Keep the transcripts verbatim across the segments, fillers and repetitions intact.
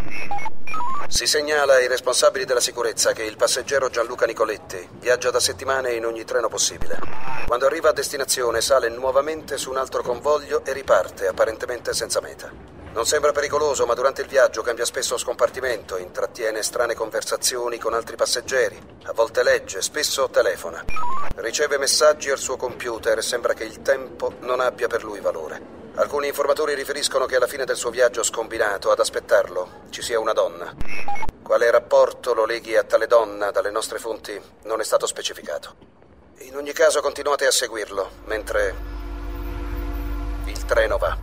Si segnala ai responsabili della sicurezza che il passeggero Gianluca Nicoletti viaggia da settimane in ogni treno possibile. Quando arriva a destinazione sale nuovamente su un altro convoglio e riparte, apparentemente senza meta. Non sembra pericoloso, ma durante il viaggio cambia spesso scompartimento, intrattiene strane conversazioni con altri passeggeri, a volte legge, spesso telefona. Riceve messaggi al suo computer e sembra che il tempo non abbia per lui valore. Alcuni informatori riferiscono che alla fine del suo viaggio scombinato ad aspettarlo ci sia una donna. Quale rapporto lo leghi a tale donna dalle nostre fonti non è stato specificato. In ogni caso continuate a seguirlo mentre il treno va.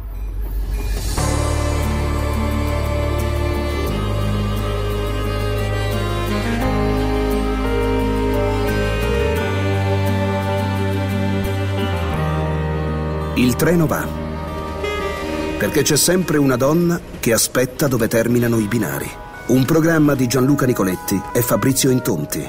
Il treno va. Perché c'è sempre una donna che aspetta dove terminano i binari. Un programma di Gianluca Nicoletti e Fabrizio Intonti.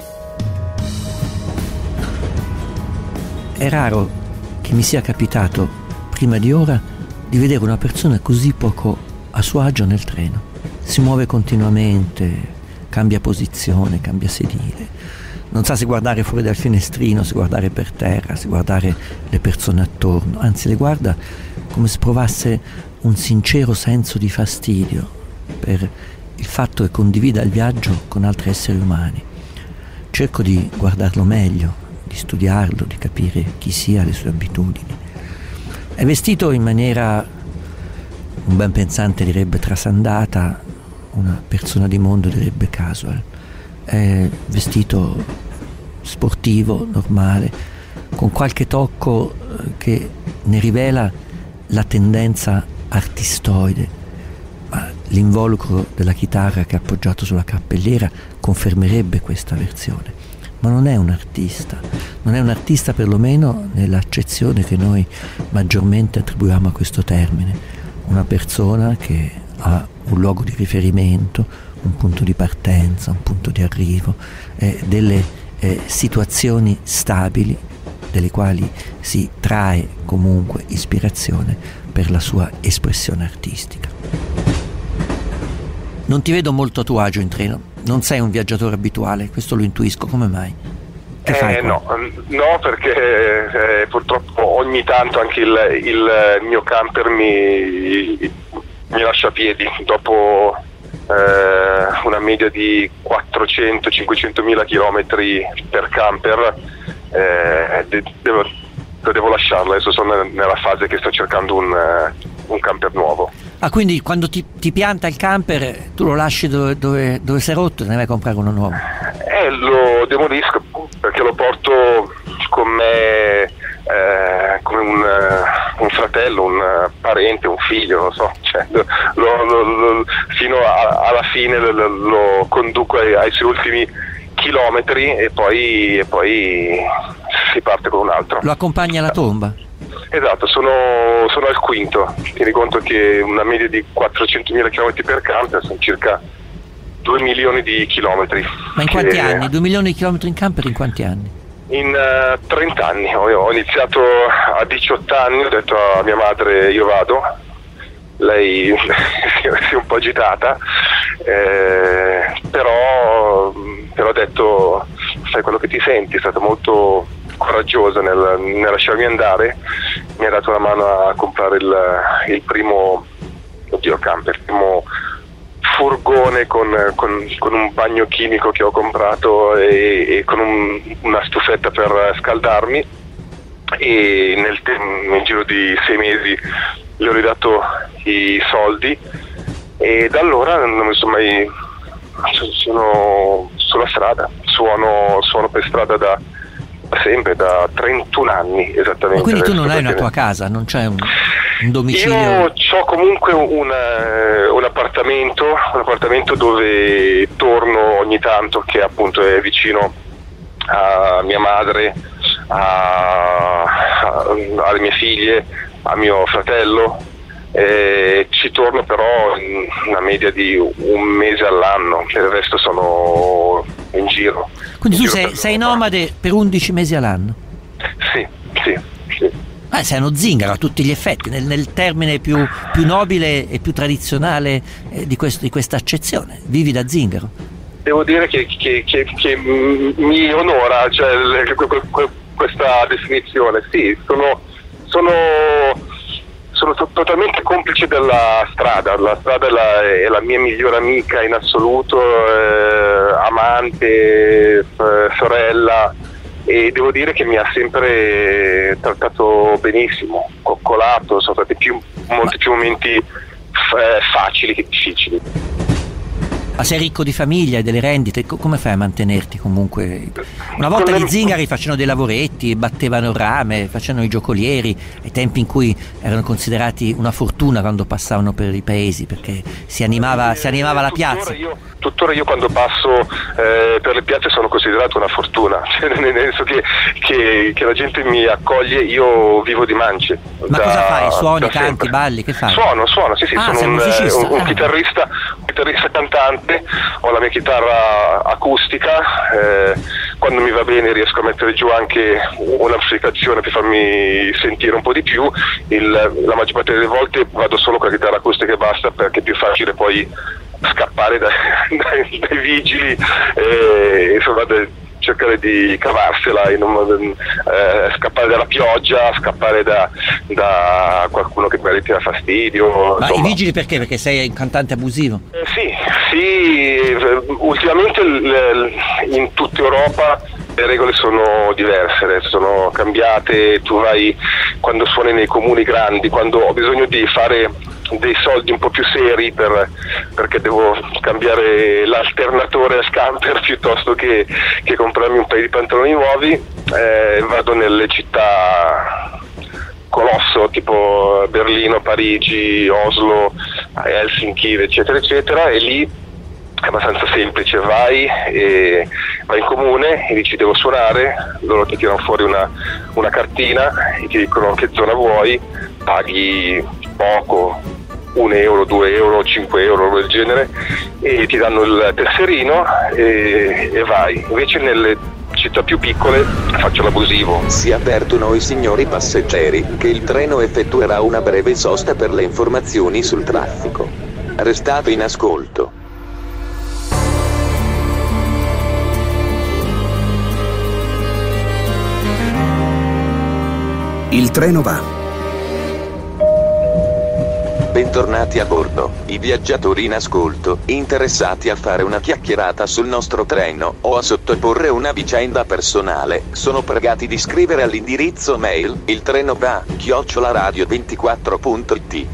È raro che mi sia capitato, prima di ora, di vedere una persona così poco a suo agio nel treno. Si muove continuamente, cambia posizione, cambia sedile. Non sa se guardare fuori dal finestrino, se guardare per terra, se guardare le persone attorno. Anzi, le guarda come se provasse un sincero senso di fastidio per il fatto che condivida il viaggio con altri esseri umani. Cerco di guardarlo meglio, di studiarlo, di capire chi sia, le sue abitudini. È vestito in maniera, un ben pensante direbbe, trasandata, una persona di mondo direbbe casual. È vestito sportivo, normale, con qualche tocco che ne rivela la tendenza artistoide, ma l'involucro della chitarra che ha appoggiato sulla cappelliera confermerebbe questa versione. Ma non è un artista, non è un artista perlomeno nell'accezione che noi maggiormente attribuiamo a questo termine. Una persona che ha un luogo di riferimento, un punto di partenza, un punto di arrivo, eh, delle eh, situazioni stabili delle quali si trae comunque ispirazione per la sua espressione artistica. Non ti vedo molto a tuo agio in treno, non sei un viaggiatore abituale, questo lo intuisco, come mai? Che eh, fai qua? No, no, perché eh, purtroppo ogni tanto anche il, il mio camper mi, mi lascia a piedi dopo eh, una media di quattrocento cinquecentomila chilometri per camper. Eh, de- devo, devo lasciarlo, adesso sono nella fase che sto cercando un, uh, un camper nuovo. Ah, quindi quando ti, ti pianta il camper tu lo lasci dove, dove, dove sei rotto e ne vai a comprare uno nuovo? Eh, lo demolisco perché lo porto con me eh, come un, uh, un fratello, un uh, parente, un figlio, non so, cioè, lo, lo, lo, fino a, alla fine lo, lo conduco ai, ai suoi ultimi chilometri e poi, e poi si parte con un altro. Lo accompagni alla tomba? Esatto, sono, sono al quinto. Tieni conto che una media di quattrocentomila chilometri per camper sono circa due milioni di chilometri. Ma in quanti anni? due milioni di chilometri in camper in quanti anni? In uh, trenta anni. Ho, ho iniziato a diciotto anni, ho detto a mia madre io vado. Lei si è un po' agitata, eh, però, però ho detto fai quello che ti senti, è stata molto coraggiosa nel, nel lasciarmi andare, mi ha dato la mano a comprare il, il primo oddio camper, il primo furgone con, con, con un bagno chimico che ho comprato e, e con un, una stufetta per scaldarmi, e nel, nel giro di sei mesi le ho ridato i soldi e da allora non mi sono mai, sono sulla strada, suono, suono per strada da, da sempre, da trentuno anni esattamente. Ma quindi tu non hai una perché... tua casa, non c'è un, un domicilio? Io ho comunque un, un appartamento, un appartamento dove torno ogni tanto, che appunto è vicino a mia madre, a, a, alle mie figlie, a mio fratello, e ci torno però in una media di un mese all'anno, e il resto sono in giro. Quindi in tu giro sei, sei nomade per undici mesi all'anno? Sì, sì, sì. Ah, sei uno zingaro a tutti gli effetti, nel, nel termine più, più nobile e più tradizionale eh, di, questo, di questa accezione. Vivi da zingaro. Devo dire che, che, che, che mi onora, cioè, questa definizione. Sì, sono, sono, sono to- totalmente complice della strada. La strada è la, è la mia migliore amica in assoluto, eh, amante, f- sorella, e devo dire che mi ha sempre trattato benissimo, coccolato. Sono stati più, molti più momenti f- facili che difficili. Ma sei ricco di famiglia e delle rendite, come fai a mantenerti comunque? Una volta gli zingari facevano dei lavoretti, battevano rame, facevano i giocolieri, ai tempi in cui erano considerati una fortuna quando passavano per i paesi, perché si animava, si animava la piazza. Io, tuttora io quando passo eh, per le piazze sono considerato una fortuna, cioè, nel senso che, che, che la gente mi accoglie, io vivo di mance. Ma da, cosa fai? Suoni, canti, sempre. balli, che fai? Suono, suono, sì sì, ah, sono sei un, musicista. un, un ah. chitarrista, un chitarrista cantante, ho la mia chitarra acustica, eh, quando mi va bene riesco a mettere giù anche un'amplificazione per farmi sentire un po' di più. Il, la maggior parte delle volte vado solo con la chitarra acustica e basta, perché è più facile poi scappare dai, dai, dai vigili e insomma de, cercare di cavarsela, in un, eh, scappare dalla pioggia, scappare da, da qualcuno che magari ti dà fastidio. Ma insomma. I vigili perché? Perché sei un cantante abusivo? Eh, sì, sì, ultimamente l, in tutta Europa le regole sono diverse, sono cambiate. Tu vai, quando suoni nei comuni grandi, quando ho bisogno di fare dei soldi un po' più seri per, perché devo cambiare l'alternatore a scamper piuttosto che, che comprarmi un paio di pantaloni nuovi, eh, vado nelle città colosso tipo Berlino, Parigi, Oslo, Helsinki, eccetera eccetera, e lì è abbastanza semplice. Vai e vai in comune e dici devo suonare, loro ti tirano fuori una, una cartina e ti dicono che zona vuoi, paghi poco, un euro, due euro, cinque euro, del genere, e ti danno il tesserino e, e vai. Invece nelle città più piccole faccio l'abusivo. Si avvertono i signori passeggeri che il treno effettuerà una breve sosta per le informazioni sul traffico. Restate in ascolto. Il treno va. Bentornati a bordo, i viaggiatori in ascolto, interessati a fare una chiacchierata sul nostro treno o a sottoporre una vicenda personale, sono pregati di scrivere all'indirizzo mail il treno va chiocciola radio ventiquattro punto it.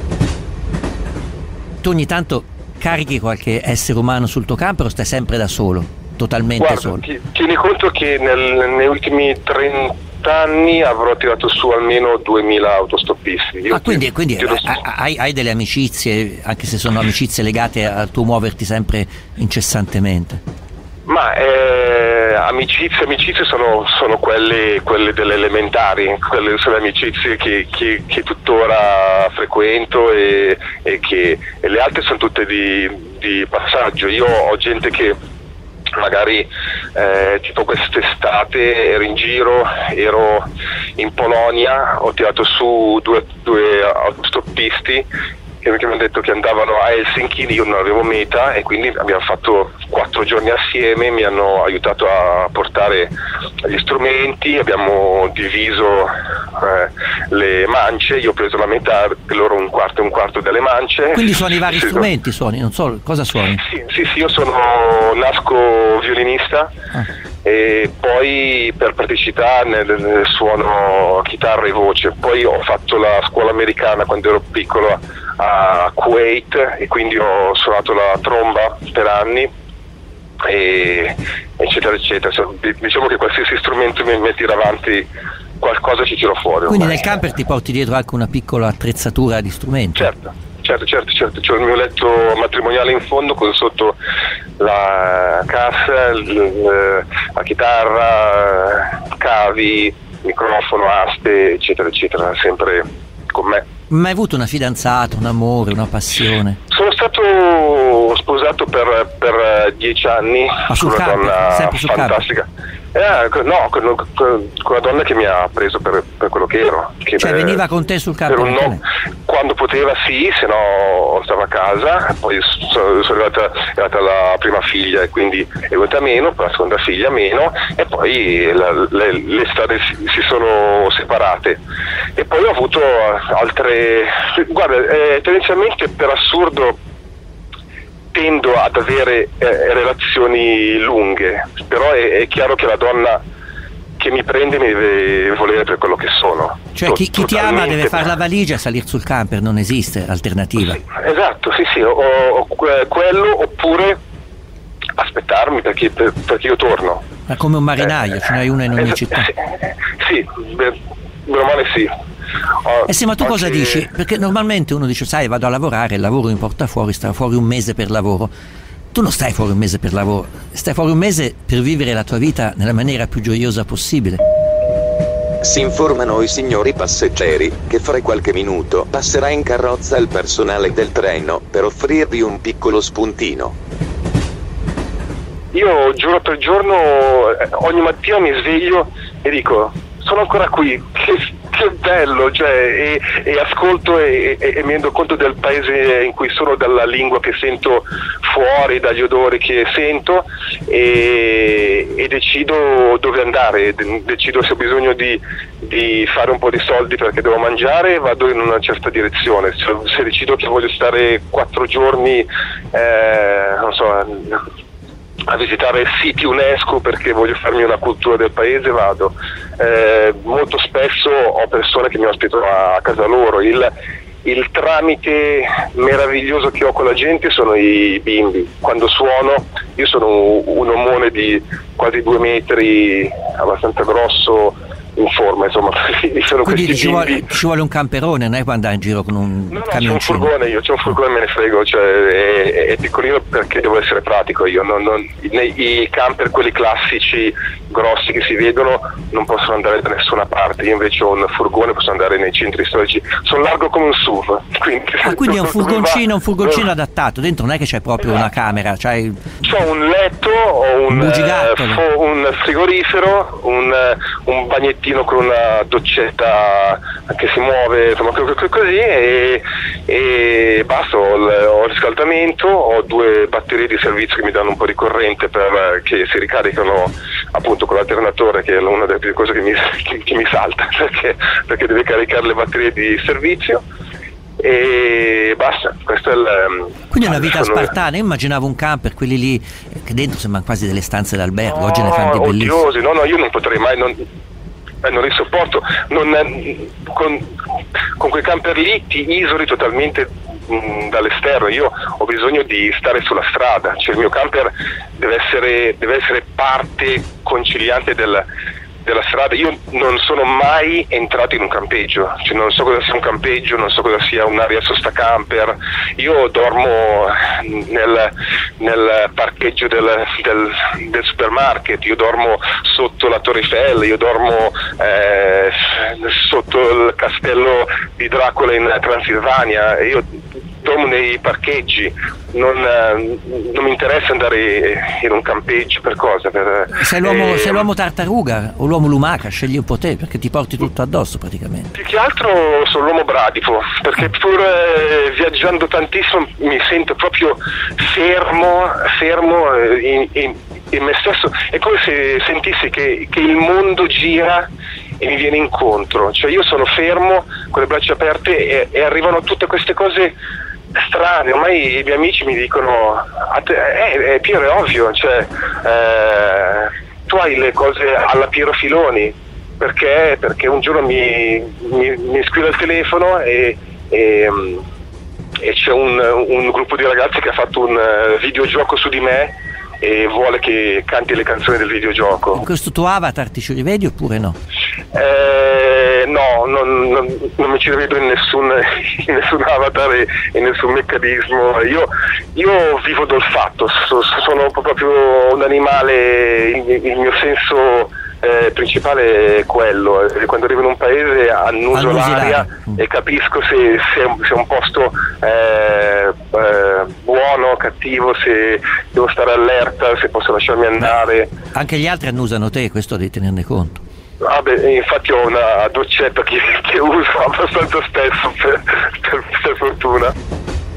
Tu ogni tanto carichi qualche essere umano sul tuo camper o stai sempre da solo? Totalmente Guarda, solo? Ti, tieni conto che nel, negli ultimi trenta anni avrò tirato su almeno duemila autostoppisti. Io ah, quindi, ti, quindi ti lo... hai, hai delle amicizie, anche se sono amicizie legate al tuo muoverti sempre incessantemente? Ma eh, amicizie, amicizie sono, sono quelle, quelle delle elementari, quelle sono amicizie che, che, che tuttora frequento e, e, che, e le altre sono tutte di, di passaggio. Io ho gente che magari eh, tipo quest'estate ero in giro, ero in Polonia, ho tirato su due, due autostoppisti che mi hanno detto che andavano a Helsinki, io non avevo meta e quindi abbiamo fatto quattro giorni assieme, mi hanno aiutato a portare gli strumenti, abbiamo diviso eh, le mance, io ho preso la metà, loro un quarto e un quarto delle mance. Quindi suoni vari sì, strumenti, suoni, non so, cosa suoni? Sì, sì, sì, io sono nasco violinista. Ah. E poi per praticità nel, nel suono chitarra e voce. Poi ho fatto la scuola americana quando ero piccolo a Kuwait e quindi ho suonato la tromba per anni e eccetera eccetera. Diciamo che qualsiasi strumento mi, mi tira avanti qualcosa ci tiro fuori. Quindi ormai. Nel camper ti porti dietro anche una piccola attrezzatura di strumenti? Certo. Certo, certo, certo, c'ho il mio letto matrimoniale in fondo con sotto la cassa, il, la chitarra, cavi, microfono, aste, eccetera, eccetera, sempre con me. Ma hai avuto una fidanzata, un amore, una passione? Sono stato sposato per, per dieci anni, ah, sul una camper, donna sempre sul fantastica. camper. Eh, no, con, con, con la donna che mi ha preso per, per quello che ero. Che cioè per, veniva con te sul camper? No, quando poteva sì, se no stava a casa, poi sono, sono arrivata, è arrivata la prima figlia e quindi è venuta meno, poi la seconda figlia meno e poi la, le, le strade si, si sono separate. E poi ho avuto altre... Guarda, eh, tendenzialmente per assurdo tendo ad avere eh, relazioni lunghe, però è, è chiaro che la donna che mi prende mi deve volere per quello che sono. Cioè chi, chi ti ama deve fare la valigia e salire sul camper, non esiste alternativa. Sì, esatto, sì sì, o, o quello oppure aspettarmi perché, per, perché io torno. Ma come un marinaio, eh, ce n'hai una in ogni eh, città. Sì, sì beh, male sì. Oh, eh sì, ma tu cosa oggi... dici? Perché normalmente uno dice, sai, vado a lavorare, il lavoro mi porta fuori, sto fuori un mese per lavoro. Tu non stai fuori un mese per lavoro, stai fuori un mese per vivere la tua vita nella maniera più gioiosa possibile. Si informano i signori passeggeri che fra qualche minuto passerà in carrozza il personale del treno per offrirvi un piccolo spuntino. Io giorno per giorno, ogni mattina mi sveglio e dico, sono ancora qui, che, che bello, cioè, e, e ascolto e, e, e mi rendo conto del paese in cui sono, dalla lingua che sento fuori, dagli odori che sento e, e decido dove andare, decido se ho bisogno di, di fare un po' di soldi perché devo mangiare, vado in una certa direzione, se, se decido che voglio stare quattro giorni, eh, non so, a visitare siti UNESCO perché voglio farmi una cultura del paese, vado. Eh, molto spesso ho persone che mi ospitano a casa loro. Il, il tramite meraviglioso che ho con la gente sono i bimbi. Quando suono, io sono un omone di quasi due metri, abbastanza grosso, in forma, insomma. Sono Quindi ci vuole, ci vuole un camperone, non è quando andare in giro con un no, no, camioncino? c'è un furgone, io c'ho un furgone, me ne frego, cioè è, è piccolino perché devo essere pratico io, non, non, nei, i camper quelli classici grossi che si vedono non possono andare da nessuna parte, io invece ho un furgone, posso andare nei centri storici, sono largo come un S U V. Quindi, ah, quindi è un furgoncino, un furgoncino no. adattato, dentro non è che c'è proprio esatto. una camera, c'hai... C'ho un letto, ho un, un, uh, un frigorifero, un, un bagnettino con una doccetta che si muove, insomma così e, e basta, ho il, ho il riscaldamento, ho due batterie di servizio che mi danno un po' di corrente per, che si ricaricano appunto con l'alternatore, che è una delle prime cose che mi, che, che mi salta perché, perché deve caricare le batterie di servizio e basta, questo è il... Quindi è una vita sono... spartana. Io immaginavo un camper, quelli lì che dentro sembrano quasi delle stanze d'albergo, no, oggi ne fanno di bellissimi. Odiosi, no no, io non potrei mai, non, eh, non li sopporto, non, con, con quei camper lì ti isoli totalmente mh, dall'esterno. Io ho bisogno di stare sulla strada, cioè il mio camper deve essere, deve essere parte conciliante del della strada. Io non sono mai entrato in un campeggio, cioè non so cosa sia un campeggio, non so cosa sia un'area sosta camper. Io dormo nel, nel parcheggio del, del, del supermarket, io dormo sotto la Torre Eiffel, io dormo eh, sotto il castello di Dracula in Transilvania, io dormo nei parcheggi, non, non mi interessa andare in un campeggio per cosa. Per, sei, l'uomo, eh, sei l'uomo tartaruga o l'uomo lumaca, scegli un po' te perché ti porti tutto addosso praticamente. Più che altro sono l'uomo bradipo, perché pur eh, viaggiando tantissimo mi sento proprio fermo, fermo in, in, in me stesso, è come se sentissi che, che il mondo gira e mi viene incontro, cioè io sono fermo con le braccia aperte e, e arrivano tutte queste cose strane. Ormai i miei amici mi dicono a te, eh, eh, Piero, è ovvio, cioè eh, tu hai le cose alla Piero Filoni, perché perché un giorno mi, mi, mi squilla il telefono e, e, e c'è un, un gruppo di ragazzi che ha fatto un videogioco su di me e vuole che canti le canzoni del videogioco. In questo tuo avatar ti ci rivedi oppure no? Eh, no, non, non, non mi ci rivedo in nessun, in nessun avatar e in nessun meccanismo. Io, io vivo d'olfatto, so, sono proprio un animale, il, il mio senso eh, principale è quello. Quando arrivo in un paese annuso l'aria mm. e capisco se, se, è un, se è un posto eh, eh, buono, cattivo, se devo stare allerta, se posso lasciarmi andare. Beh, anche gli altri annusano te, questo devi tenerne conto. Ah beh, infatti ho una doccetta che, che uso abbastanza spesso per, per, per fortuna.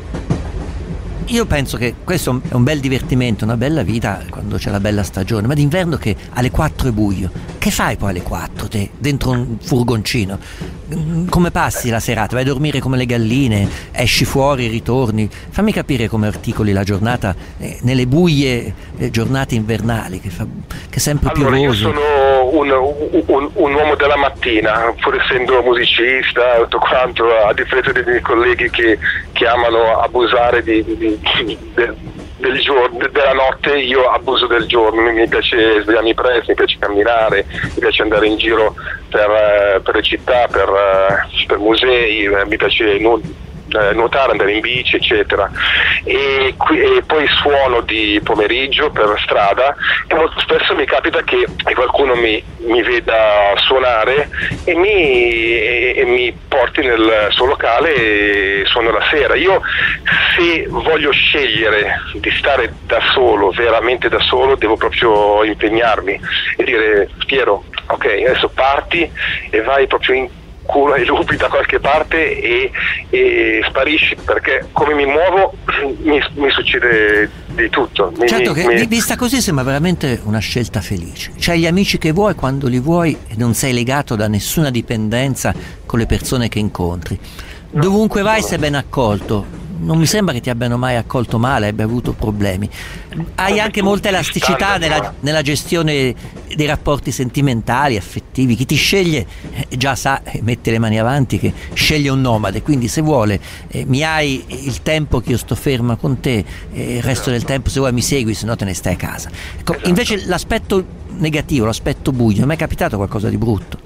Io penso che questo è un bel divertimento, una bella vita quando c'è la bella stagione, ma d'inverno che alle quattro è buio. Che fai poi alle quattro te, dentro un furgoncino? Come passi la serata? Vai a dormire come le galline? Esci fuori, ritorni? Fammi capire come articoli la giornata eh, nelle buie eh, giornate invernali, che, fa, che è sempre allora, piovoso. Io sono un, un, un uomo della mattina, pur essendo musicista, tutto quanto, a differenza dei miei colleghi che, che amano abusare di, di Del, del giorno, della notte, io abuso del giorno. Mi piace svegliarmi presto, mi piace camminare, mi piace andare in giro per, per le città, per, per musei, mi piace nu- nuotare, andare in bici, eccetera. E, qui, e poi suono di pomeriggio per strada e molto spesso mi capita che qualcuno mi, mi veda suonare e mi, e, e mi porti nel suo locale e suono la sera. Io, se voglio scegliere di stare da solo, veramente da solo, devo proprio impegnarmi e dire: Piero, ok, adesso parti e vai proprio in culo ai lupi da qualche parte e, e sparisci, perché come mi muovo mi, mi succede di tutto. Mi, certo mi, che mi... vista così sembra veramente una scelta felice. C'hai gli amici che vuoi quando li vuoi e non sei legato da nessuna dipendenza con le persone che incontri. Dovunque vai sei ben accolto. Non mi sembra che ti abbiano mai accolto male, abbia avuto problemi. Hai anche molta elasticità nella, nella gestione dei rapporti sentimentali, affettivi. Chi ti sceglie eh, già sa, eh, mette le mani avanti, che sceglie un nomade. Quindi se vuole eh, mi hai il tempo che io sto ferma con te, eh, il resto del tempo se vuoi mi segui, se no te ne stai a casa. Ecco, esatto. Invece l'aspetto negativo, l'aspetto buio, non è mai capitato qualcosa di brutto?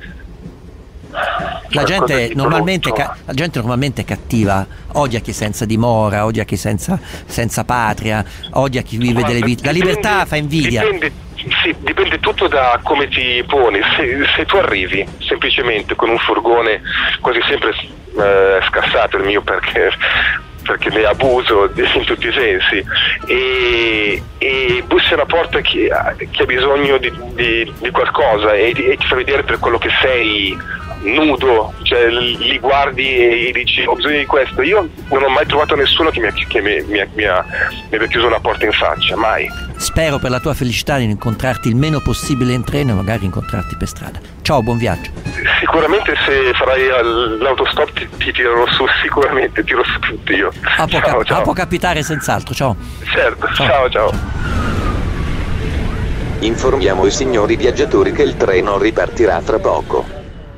La gente, normalmente, ca- la gente normalmente è cattiva, odia chi è senza dimora, odia chi è senza, senza patria, odia chi vive delle vite. La libertà fa invidia. Dipende, sì, dipende tutto da come ti poni. Se, se tu arrivi semplicemente con un furgone quasi sempre eh, scassato, il mio perché perché ne abuso in tutti i sensi, e, e bussi alla porta chi, chi ha bisogno di, di, di qualcosa e, e ti fa vedere per quello che sei, nudo, cioè li guardi e dici: ho bisogno di questo. Io non ho mai trovato nessuno che mi, che mi, mi, mi, ha, mi abbia chiuso una porta in faccia, mai. Spero per la tua felicità di incontrarti il meno possibile in treno e magari incontrarti per strada. Ciao, buon viaggio. Sicuramente se farai l'autostop ti, ti tirerò su, sicuramente tiro su tutti io. Ah, può, ciao, cap- ciao. Ah, può capitare senz'altro, ciao. Certo, ciao ciao. ciao. Informiamo i signori viaggiatori che il treno ripartirà tra poco.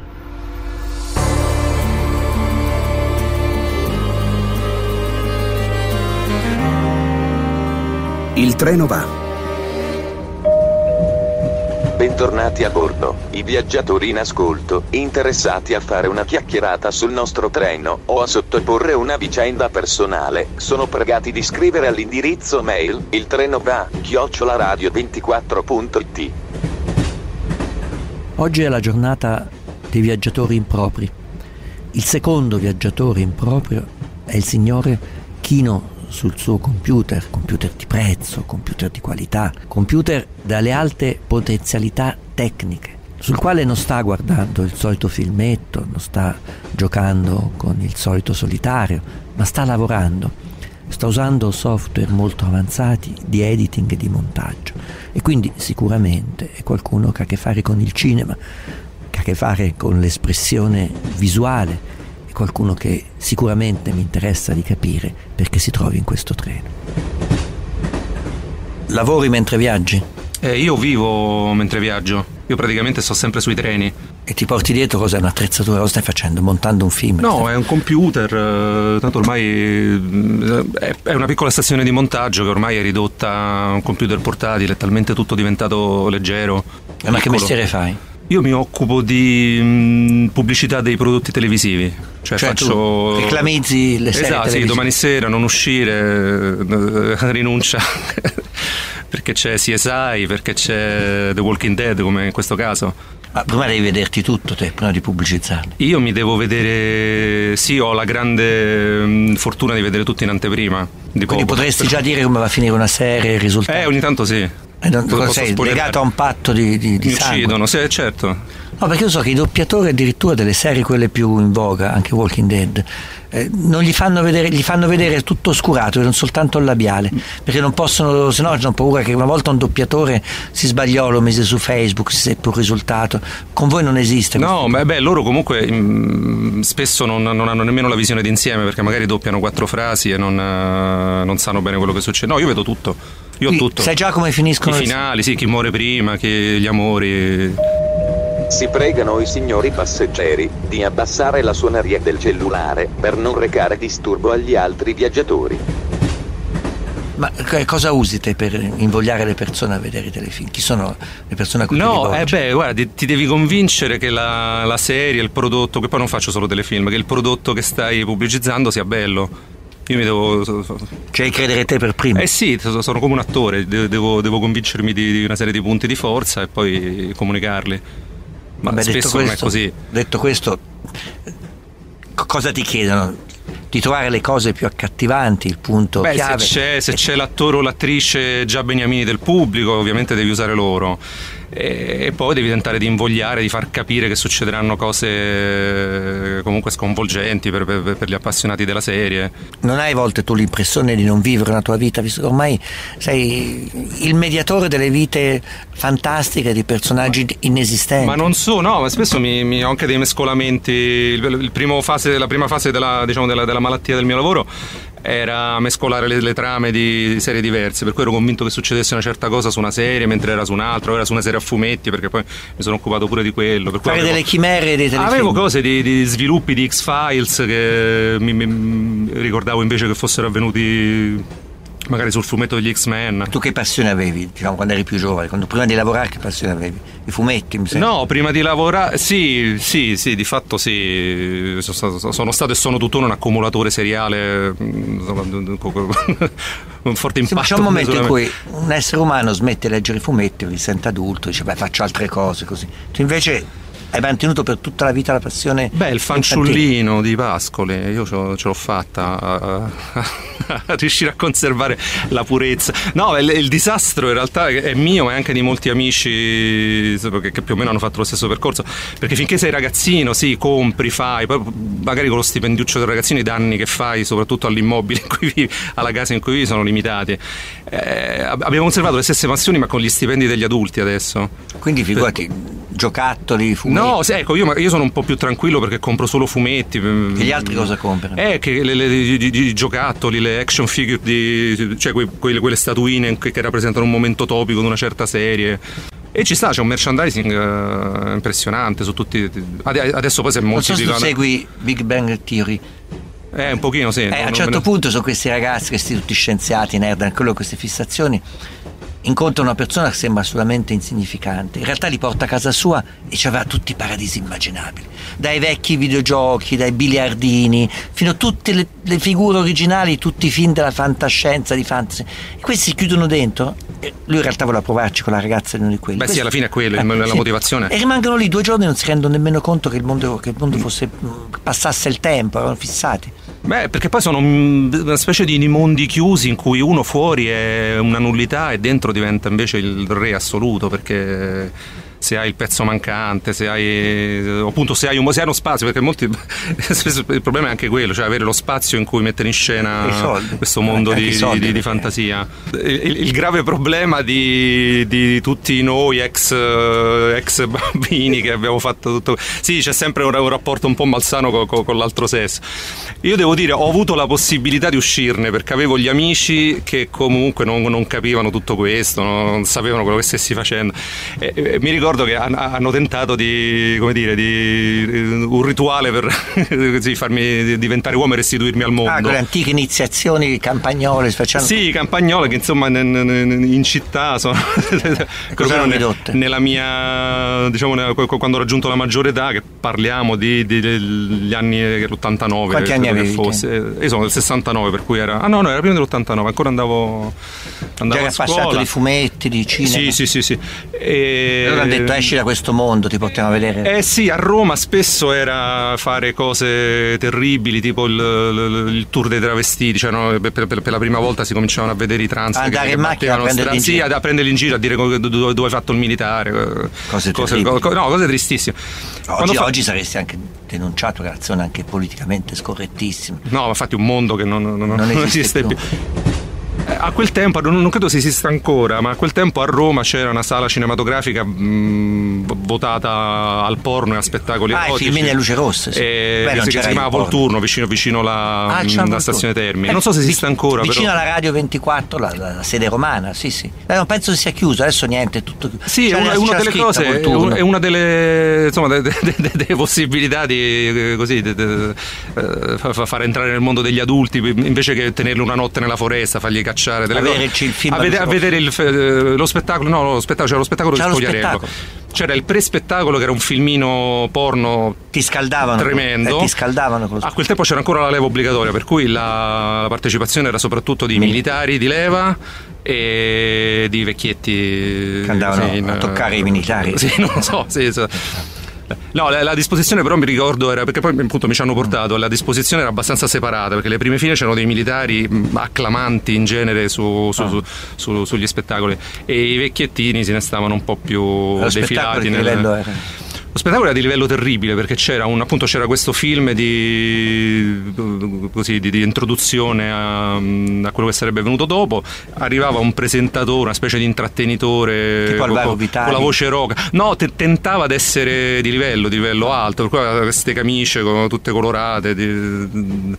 Il treno va. Bentornati a bordo, i viaggiatori in ascolto, interessati a fare una chiacchierata sul nostro treno o a sottoporre una vicenda personale, sono pregati di scrivere all'indirizzo mail il treno va chiocciola radio ventiquattro punto it. Oggi è la giornata dei viaggiatori impropri. Il secondo viaggiatore improprio è il signore Chino sul suo computer, computer di prezzo, computer di qualità, computer dalle alte potenzialità tecniche, sul quale non sta guardando il solito filmetto, non sta giocando con il solito solitario, ma sta lavorando, sta usando software molto avanzati di editing e di montaggio, e quindi sicuramente è qualcuno che ha a che fare con il cinema, che ha a che fare con l'espressione visuale, qualcuno che sicuramente mi interessa di capire perché si trovi in questo treno. Lavori mentre viaggi? Eh, io vivo mentre viaggio, io praticamente sto sempre sui treni. E ti porti dietro cos'è, un'attrezzatura? Lo stai facendo? Montando un film? No, stai... è un computer, eh, tanto ormai è, è una piccola stazione di montaggio che ormai è ridotta a un computer portatile, è talmente tutto diventato leggero. E ma che mestiere fai? Io mi occupo di mh, pubblicità dei prodotti televisivi, cioè, cioè faccio tu reclamizzi le serie esatto, televisive. Sì, domani sera non uscire, eh, rinuncia perché c'è C S I, perché c'è The Walking Dead, come in questo caso. Ma prima devi vederti tutto te, prima di pubblicizzarli. Io mi devo vedere, sì, ho la grande mh, fortuna di vedere tutto in anteprima. Di Quindi poco. potresti già dire come va a finire una serie, il risultato? Eh, ogni tanto sì. E non, sei legato a un patto di, di, di mi sangue? uccidono, sì, certo. No, perché io so che i doppiatori addirittura delle serie quelle più in voga, anche Walking Dead, eh, non gli fanno vedere, gli fanno vedere tutto oscurato, non soltanto il labiale, perché non possono, se no hanno paura che una volta un doppiatore si sbagliò, lo mise su Facebook, si seppe un risultato. Con voi non esiste questo. No, beh, beh, loro comunque mh, spesso non, non hanno nemmeno la visione d'insieme, perché magari doppiano quattro frasi e non, uh, non sanno bene quello che succede. No, io vedo tutto. Io ho tutto. Sai già come finiscono i finali, sì, chi muore prima, chi, gli amori. Si pregano i signori passeggeri di abbassare la suoneria del cellulare per non recare disturbo agli altri viaggiatori. Ma cosa usi te per invogliare le persone a vedere i telefilm? Chi sono le persone a cui no, ti rivolgi? Eh beh, guarda, ti devi convincere che la, la serie, il prodotto, che poi non faccio solo telefilm, che il prodotto che stai pubblicizzando sia bello. Io mi devo... Cioè credere te per primo? Eh sì, sono come un attore, devo, devo convincermi di, di una serie di punti di forza e poi comunicarli. Ma Vabbè, spesso detto non questo, è così. Detto questo, cosa ti chiedono? Di trovare le cose più accattivanti, il punto Beh, chiave. Se c'è, se c'è l'attore o l'attrice già beniamini del pubblico, ovviamente devi usare loro. E poi devi tentare di invogliare, di far capire che succederanno cose comunque sconvolgenti per, per, per gli appassionati della serie. Non hai a volte tu l'impressione di non vivere una tua vita, visto che ormai sei il mediatore delle vite fantastiche di personaggi ma, inesistenti? Ma non so, no, ma spesso mi, mi ho anche dei mescolamenti. Il, il primo fase, la prima fase della, diciamo, della, della malattia del mio lavoro era mescolare le, le trame di serie diverse, per cui ero convinto che succedesse una certa cosa su una serie mentre era su un'altra, o era su una serie a fumetti, perché poi mi sono occupato pure di quello. Per cui fare avevo, delle chimere dei telefilm. Avevo cose di, di sviluppi di X-Files che mi, mi ricordavo invece che fossero avvenuti magari sul fumetto degli X-Men. Tu che passione avevi, diciamo, quando eri più giovane, quando prima di lavorare, che passione avevi? I fumetti, mi sembra? No, prima di lavorare, sì, sì, sì, di fatto sì, sono stato, sono stato e sono tuttora un accumulatore seriale, un forte impatto. Sì, ma c'è un momento in cui un essere umano smette di leggere i fumetti, li sente adulto, dice beh, faccio altre cose, così. Tu invece hai mantenuto per tutta la vita la passione? Beh, il fanciullino infantile di Pascoli, io ce, ce l'ho fatta a, a, a riuscire a conservare la purezza. No, il, il disastro in realtà è mio, ma è anche di molti amici che, che più o meno hanno fatto lo stesso percorso, perché finché sei ragazzino, sì, compri, fai, poi magari con lo stipendiuccio del ragazzino i danni che fai, soprattutto all'immobile in cui vivi, alla casa in cui vivi, sono limitati. Eh, abbiamo conservato le stesse passioni, ma con gli stipendi degli adulti adesso. Quindi figurati, per... giocattoli, fumetti. No, sì, ecco, io, io sono un po' più tranquillo perché compro solo fumetti. Che gli altri cosa comprano? Eh, che le, le, i, i giocattoli, le action figure, di, cioè que, quelle, quelle statuine che, che rappresentano un momento topico di una certa serie. E ci sta, c'è un merchandising uh, impressionante su tutti. Adesso poi si è moltiplicato. Non so se tu segui Big Bang Theory. Eh, un pochino, sì. Eh, a un certo punto sono questi ragazzi, questi tutti scienziati, nerd, quello con queste fissazioni, incontra una persona che sembra assolutamente insignificante, in realtà li porta a casa sua e aveva tutti i paradisi immaginabili, dai vecchi videogiochi, dai biliardini, fino a tutte le, le figure originali, tutti i film della fantascienza, di fantasy, e questi si chiudono dentro. E lui in realtà voleva provarci con la ragazza di uno di quelli. Beh, questi, sì, alla fine è quello, eh, la sì, motivazione. E rimangono lì due giorni e non si rendono nemmeno conto che il mondo, che il mondo fosse, passasse il tempo, erano fissati. Beh, perché poi sono una specie di mondi chiusi in cui uno fuori è una nullità e dentro diventa invece il re assoluto, perché se hai il pezzo mancante, se hai appunto se hai, un, se hai uno spazio, perché molti spesso il problema è anche quello, cioè avere lo spazio in cui mettere in scena questo mondo di, soldi, di, di fantasia. Il, il grave problema di, di tutti noi ex, ex bambini che abbiamo fatto tutto, sì, c'è sempre un, un rapporto un po' malsano con, con, con l'altro sesso. Io devo dire, ho avuto la possibilità di uscirne perché avevo gli amici che comunque non, non capivano tutto questo, non sapevano quello che stessi facendo. E, e, mi ricordo ricordo che hanno tentato di, come dire, di un rituale per così, farmi diventare uomo e restituirmi al mondo. Ah, con le antiche iniziazioni campagnole. Facciano... Sì, campagnole che insomma in città sono ne, nella mia, diciamo, quando ho raggiunto la maggiore età, che parliamo di, di, degli anni l'ottantanove. Quanti anni avevi? Fosse. Io sono del sessantanove, per cui era ah no no era prima dell'ottantanove, ancora andavo andavo Già a scuola. Passato di fumetti, di cinema. Sì sì sì sì. E... allora hanno detto esci da questo mondo, ti portiamo a vedere. Eh sì, a Roma spesso era fare cose terribili, tipo il, il, il tour dei travestiti, cioè no, per, per, per la prima volta si cominciavano a vedere i trans andare che, in che macchina a prenderli in sì, giro. a prenderli in giro, a dire dove, dove hai fatto il militare, cose, cose, co, no, cose tristissime. Oggi, fa... oggi saresti anche denunciato, relazione anche politicamente scorrettissima. No, ma infatti un mondo che non, non, non, non esiste, esiste più. più. A quel tempo, non credo si esista ancora, ma a quel tempo a Roma c'era una sala cinematografica mh, votata al porno e a spettacoli ah, erotici. Ah, i filmini a luce rossa, sì. E Beh, che si chiamava Volturno, vicino, vicino alla, ah, mh, alla stazione Termini. Eh, non so se esiste ancora. Vicino però. alla Radio ventiquattro, la, la, la sede romana, sì sì. Eh, non penso sia chiuso, adesso niente, è tutto chiuso. Sì, è una, una delle cose, Volturno. È una delle, insomma, delle, delle, delle possibilità di così, de, de, de, far entrare nel mondo degli adulti, invece che tenerli una notte nella foresta, fargli cacciare delle Avere cose. Il film a, vedere, a vedere il, lo spettacolo, no, lo spettacolo, c'era lo spettacolo di Spogliarello. C'era il pre-spettacolo che era un filmino porno. Ti scaldavano. Tremendo. Eh, ti scaldavano con lo... A quel tempo c'era ancora la leva obbligatoria, per cui la, la partecipazione era soprattutto di militari di leva e di vecchietti che andavano sì, in, a toccare i militari. Sì, non lo so, sì, sì. No, la, la disposizione però mi ricordo era, perché poi appunto mi ci hanno portato, la disposizione era abbastanza separata, perché le prime file c'erano dei militari acclamanti in genere su, su, oh. su, su, sugli spettacoli, e i vecchiettini se ne stavano un po' più lo defilati nel... livello era? Lo spettacolo era di livello terribile, perché c'era un, appunto c'era questo film di, così, di, di introduzione a, a quello che sarebbe venuto dopo. Arrivava un presentatore, una specie di intrattenitore tipo con, con, con la voce roca. No, te, tentava di essere di livello, di livello alto, per cui aveva queste camicie con, tutte colorate. Di,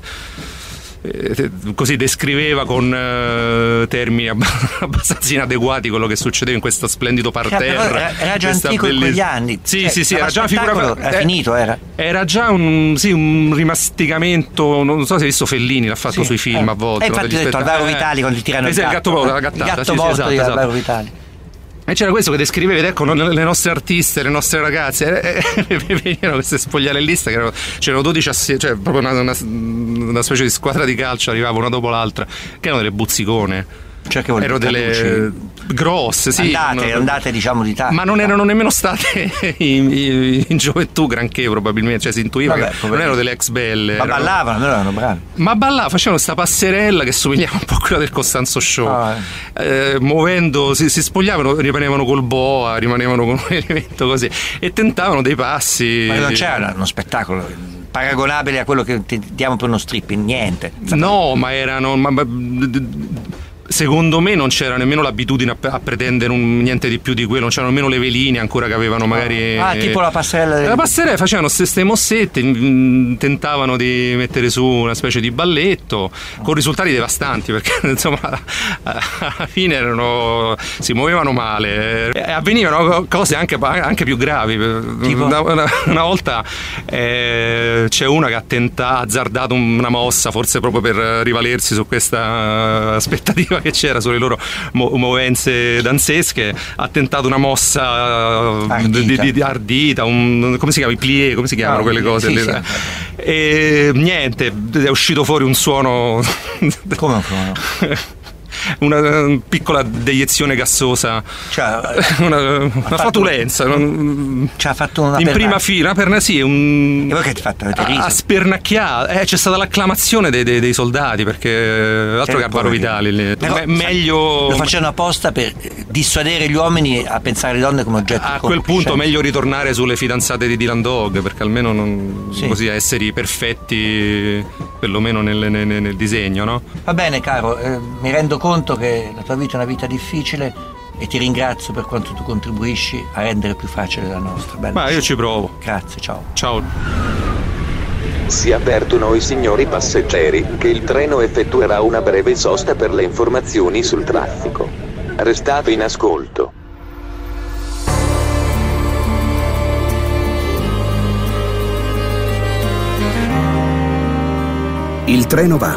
così descriveva con uh, termini abbastanza inadeguati quello che succedeva in questo splendido parterre. Era, era già antico in quegli anni. Sì, cioè, sì, sì, era già una figura. Era finito, era. Era già un, sì, un rimasticamento. Non so se hai visto Fellini, l'ha fatto sì, sui film eh. a volte. E infatti ho detto Alvaro Vitali quando ti tirano il gatto. Il gatto morto, la gattata. Il gatto sì, morto sì, esatto, di esatto. Alvaro Vitali. E c'era questo che descriveva, ecco, le nostre artiste, le nostre ragazze, venivano queste spogliarelliste che erano, c'erano dodici assieme, cioè proprio una, una, una specie di squadra di calcio, arrivava una dopo l'altra, che erano delle buzzicone. Cioè che vuol erano delle grosse, sì, andate, non, andate diciamo di tanto, ma non erano nemmeno state in, in, in gioventù granché probabilmente, cioè si intuiva Vabbè, che non erano delle ex belle, ma erano, ballavano, però erano bravi, ma ballavano, facevano sta passerella che somigliava un po' a quella del Costanzo Show, ah, eh. Eh, muovendo, si, si spogliavano, rimanevano col boa, rimanevano con un elemento così e tentavano dei passi. Ma non c'era uno spettacolo paragonabile a quello che diamo per uno stripping, niente. No, ma erano ma, ma, secondo me non c'era nemmeno l'abitudine a, a pretendere un, niente di più di quello, non c'erano nemmeno le veline ancora che avevano magari ah, tipo la passerella del... la passerella, facevano queste mossette, mh, tentavano di mettere su una specie di balletto con risultati devastanti, perché insomma alla fine erano, si muovevano male e avvenivano cose anche, anche più gravi, tipo? Una, una, una volta eh, c'è una che ha tentato, ha azzardato una mossa forse proprio per rivalersi su questa aspettativa che c'era sulle loro mo- movenze danzesche, ha tentato una mossa ardita, di, di, di ardita un, come si chiama, i plié, come si chiamano ah, quelle cose sì, sì. E niente, è uscito fuori un suono come un suono? Una piccola deiezione gassosa, cioè, una, una flatulenza, un, cioè, ha fatto una in perna... prima fila, una perna sì, un, e voi che ti fatto? Avete riso? Ha spernacchiato, eh, c'è stata l'acclamazione dei, dei, dei soldati, perché altro che Alvaro Vitali, però, me, meglio lo facevano apposta per dissuadere gli uomini a pensare alle donne come oggetto a quel punto meglio ritornare sulle fidanzate di Dylan Dog, perché almeno non, sì. così esseri perfetti perlomeno nel, nel, nel disegno, no? Va bene caro, eh, mi rendo conto che la tua vita è una vita difficile e ti ringrazio per quanto tu contribuisci a rendere più facile la nostra. Bella. Ma io ci provo. Grazie, ciao. Ciao. Si avvertono i signori passeggeri che il treno effettuerà una breve sosta per le informazioni sul traffico. Restate in ascolto. Il treno va.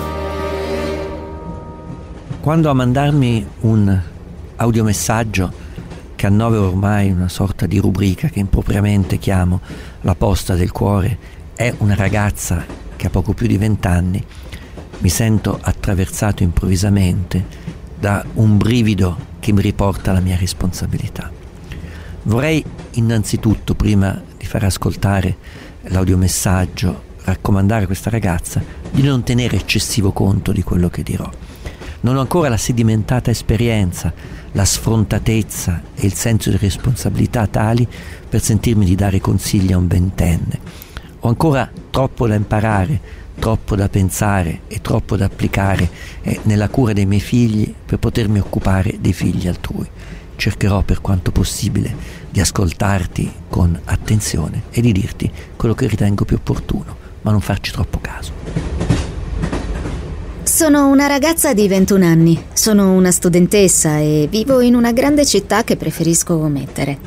Quando a mandarmi un audiomessaggio che annovero ormai una sorta di rubrica che impropriamente chiamo La posta del cuore, è una ragazza che ha poco più di vent'anni, mi sento attraversato improvvisamente da un brivido che mi riporta alla mia responsabilità. Vorrei innanzitutto, prima di far ascoltare l'audiomessaggio, raccomandare a questa ragazza di non tenere eccessivo conto di quello che dirò. Non ho ancora la sedimentata esperienza, la sfrontatezza e il senso di responsabilità tali per sentirmi di dare consigli a un ventenne. Ho ancora troppo da imparare, troppo da pensare e troppo da applicare eh, nella cura dei miei figli per potermi occupare dei figli altrui. Cercherò per quanto possibile di ascoltarti con attenzione e di dirti quello che ritengo più opportuno, ma non farci troppo caso. Sono una ragazza di ventuno anni, sono una studentessa e vivo in una grande città che preferisco omettere.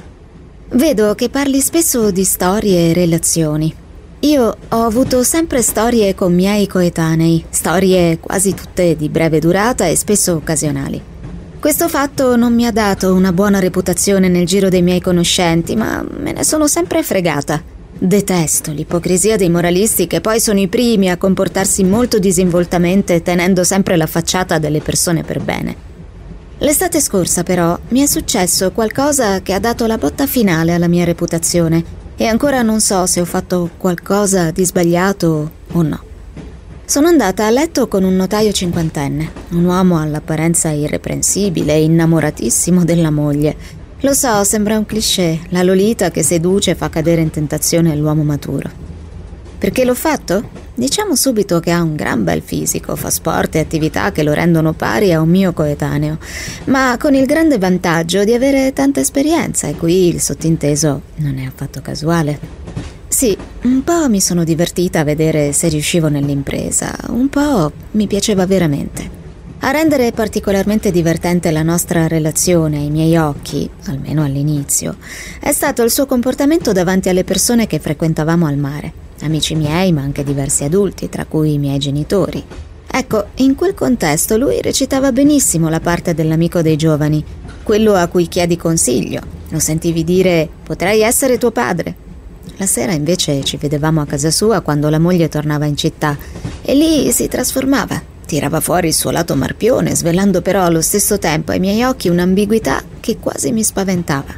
Vedo che parli spesso di storie e relazioni. Io ho avuto sempre storie con miei coetanei, storie quasi tutte di breve durata e spesso occasionali. Questo fatto non mi ha dato una buona reputazione nel giro dei miei conoscenti, ma me ne sono sempre fregata. Detesto l'ipocrisia dei moralisti che poi sono i primi a comportarsi molto disinvoltamente tenendo sempre la facciata delle persone per bene. L'estate scorsa però mi è successo qualcosa che ha dato la botta finale alla mia reputazione e ancora non so se ho fatto qualcosa di sbagliato o no. Sono andata a letto con un notaio cinquantenne, un uomo all'apparenza irreprensibile e innamoratissimo della moglie. Lo so, sembra un cliché, la Lolita che seduce e fa cadere in tentazione l'uomo maturo. Perché l'ho fatto? Diciamo subito che ha un gran bel fisico, fa sport e attività che lo rendono pari a un mio coetaneo, ma con il grande vantaggio di avere tanta esperienza e qui il sottinteso non è affatto casuale. Sì, un po' mi sono divertita a vedere se riuscivo nell'impresa, un po' mi piaceva veramente. A rendere particolarmente divertente la nostra relazione ai miei occhi, almeno all'inizio, è stato il suo comportamento davanti alle persone che frequentavamo al mare, amici miei ma anche diversi adulti, tra cui i miei genitori. Ecco, in quel contesto lui recitava benissimo la parte dell'amico dei giovani, quello a cui chiedi consiglio. Lo sentivi dire «potrei essere tuo padre». La sera invece ci vedevamo a casa sua quando la moglie tornava in città e lì si trasformava. Tirava fuori il suo lato marpione, svelando però allo stesso tempo ai miei occhi un'ambiguità che quasi mi spaventava.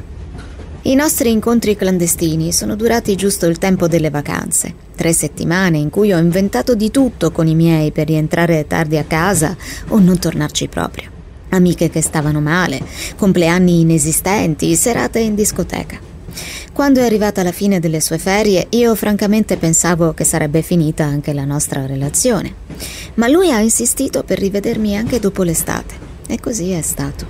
I nostri incontri clandestini sono durati giusto il tempo delle vacanze, tre settimane in cui ho inventato di tutto con i miei per rientrare tardi a casa o non tornarci proprio. Amiche che stavano male, compleanni inesistenti, serate in discoteca. Quando è arrivata la fine delle sue ferie, io francamente pensavo che sarebbe finita anche la nostra relazione. Ma lui ha insistito per rivedermi anche dopo l'estate, e così è stato.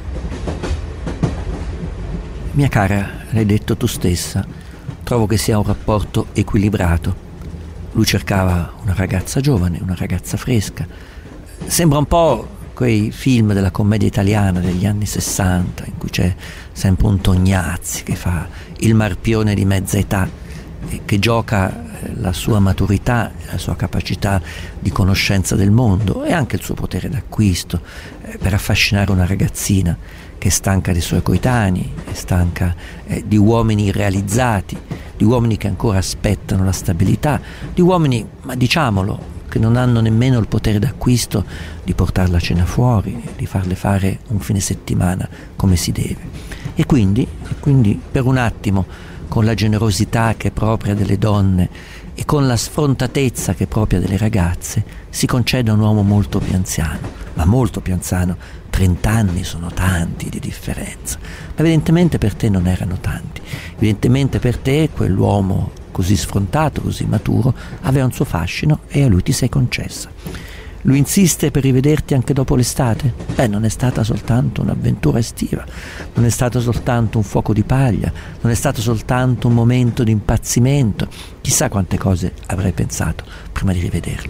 Mia cara, l'hai detto tu stessa, trovo che sia un rapporto equilibrato. Lui cercava una ragazza giovane, una ragazza fresca. Sembra un po' quei film della commedia italiana degli anni sessanta in cui c'è sempre un Tognazzi che fa il marpione di mezza età e che gioca la sua maturità, la sua capacità di conoscenza del mondo e anche il suo potere d'acquisto eh, per affascinare una ragazzina che è stanca dei suoi coetanei, è stanca eh, di uomini irrealizzati, di uomini che ancora aspettano la stabilità, di uomini, ma diciamolo, che non hanno nemmeno il potere d'acquisto di portarla a cena fuori, di farle fare un fine settimana come si deve. E quindi, e quindi per un attimo, con la generosità che è propria delle donne e con la sfrontatezza che è propria delle ragazze, si concede a un uomo molto più anziano, ma molto più anziano, trent'anni sono tanti di differenza, ma evidentemente per te non erano tanti, evidentemente per te quell'uomo così sfrontato, così maturo, aveva un suo fascino e a lui ti sei concessa. Lui insiste per rivederti anche dopo l'estate? Beh, non è stata soltanto un'avventura estiva, non è stato soltanto un fuoco di paglia, non è stato soltanto un momento di impazzimento. Chissà quante cose avrei pensato prima di rivederlo.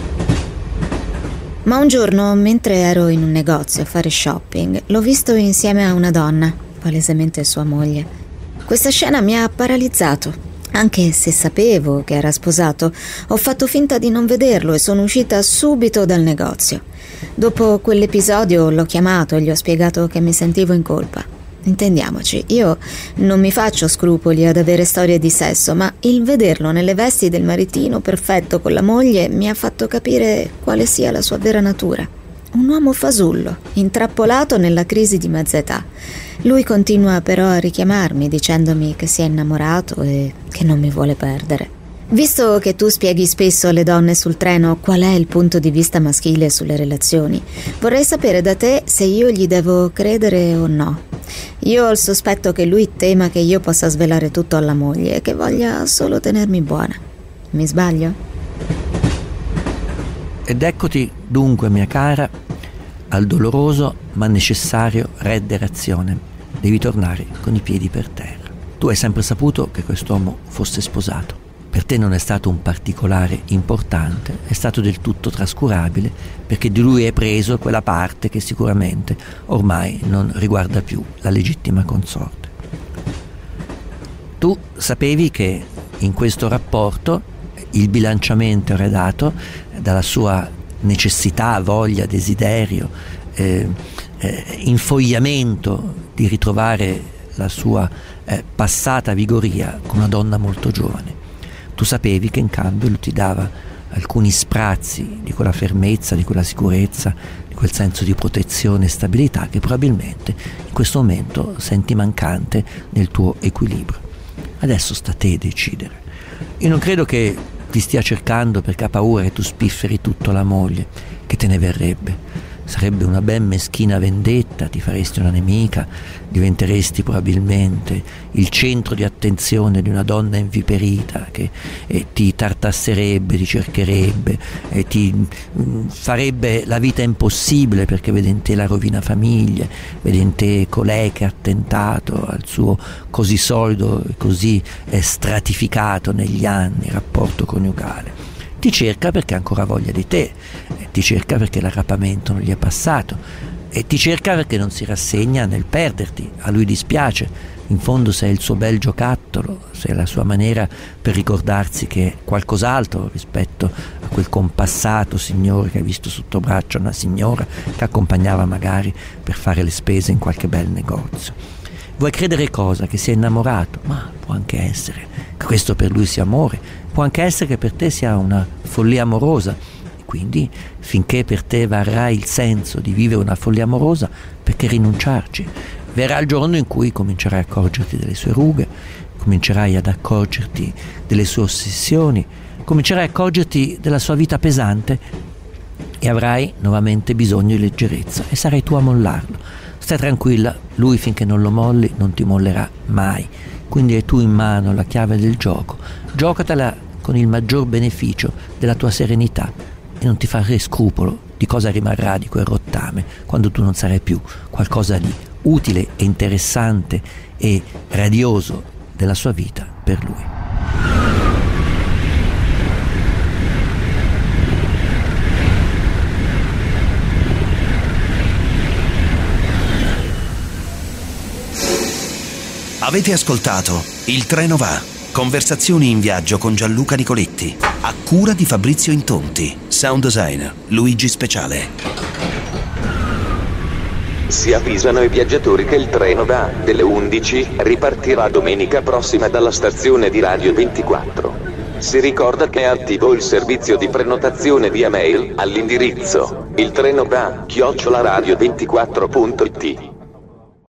Ma un giorno, mentre ero in un negozio a fare shopping, l'ho visto insieme a una donna, palesemente sua moglie. Questa scena mi ha paralizzato. Anche se sapevo che era sposato, ho fatto finta di non vederlo e sono uscita subito dal negozio. Dopo quell'episodio l'ho chiamato e gli ho spiegato che mi sentivo in colpa. Intendiamoci, io non mi faccio scrupoli ad avere storie di sesso, ma il vederlo nelle vesti del maritino perfetto con la moglie mi ha fatto capire quale sia la sua vera natura. Un uomo fasullo, intrappolato nella crisi di mezza età. Lui continua però a richiamarmi dicendomi che si è innamorato e che non mi vuole perdere. Visto che tu spieghi spesso alle donne sul treno qual è il punto di vista maschile sulle relazioni, vorrei sapere da te se io gli devo credere o no. Io ho il sospetto che lui tema che io possa svelare tutto alla moglie e che voglia solo tenermi buona. Mi sbaglio? Ed eccoti dunque, mia cara, al doloroso ma necessario reddere azione. Devi tornare con i piedi per terra. Tu hai sempre saputo che quest'uomo fosse sposato. Per te non è stato un particolare importante, è stato del tutto trascurabile, perché di lui hai preso quella parte che sicuramente ormai non riguarda più la legittima consorte. Tu sapevi che in questo rapporto il bilanciamento era dato dalla sua necessità, voglia, desiderio, eh, eh, infogliamento di ritrovare la sua eh, passata vigoria con una donna molto giovane. Tu sapevi che in cambio lui ti dava alcuni sprazzi di quella fermezza, di quella sicurezza, di quel senso di protezione e stabilità che probabilmente in questo momento senti mancante nel tuo equilibrio. Adesso sta a te decidere. Io non credo che ti stia cercando perché ha paura che tu spifferi tutto alla moglie, che te ne verrebbe. Sarebbe una ben meschina vendetta, ti faresti una nemica, diventeresti probabilmente il centro di attenzione di una donna inviperita che eh, ti tartasserebbe, ti cercherebbe e ti mh, farebbe la vita impossibile perché vede in te la rovina famiglia, vede in te colei che ha attentato al suo così solido e così eh, stratificato negli anni rapporto coniugale. Ti cerca perché ha ancora voglia di te, ti cerca perché l'arrapamento non gli è passato e ti cerca perché non si rassegna nel perderti. A lui dispiace, in fondo sei il suo bel giocattolo, sei la sua maniera per ricordarsi che è qualcos'altro rispetto a quel compassato signore che ha visto sotto braccio una signora che accompagnava magari per fare le spese in qualche bel negozio. Vuoi credere cosa? Che sia innamorato? Ma può anche essere che questo per lui sia amore, può anche essere che per te sia una follia amorosa. Quindi, finché per te varrà il senso di vivere una follia amorosa, perché rinunciarci? Verrà il giorno in cui comincerai a accorgerti delle sue rughe, comincerai ad accorgerti delle sue ossessioni, comincerai a accorgerti della sua vita pesante e avrai nuovamente bisogno di leggerezza e sarai tu a mollarlo. Stai tranquilla, lui finché non lo molli non ti mollerà mai. Quindi hai tu in mano la chiave del gioco, giocatela con il maggior beneficio della tua serenità e non ti fare scrupolo di cosa rimarrà di quel rottame quando tu non sarai più qualcosa di utile e interessante e radioso della sua vita per lui. Avete ascoltato Il treno va. Conversazioni in viaggio con Gianluca Nicoletti. A cura di Fabrizio Intonti. Sound design Luigi Speciale. Si avvisano i viaggiatori che il treno da delle undici ripartirà domenica prossima dalla stazione di Radio ventiquattro. Si ricorda che è attivo il servizio di prenotazione via mail all'indirizzo il treno da chiocciola radio ventiquattro punto it.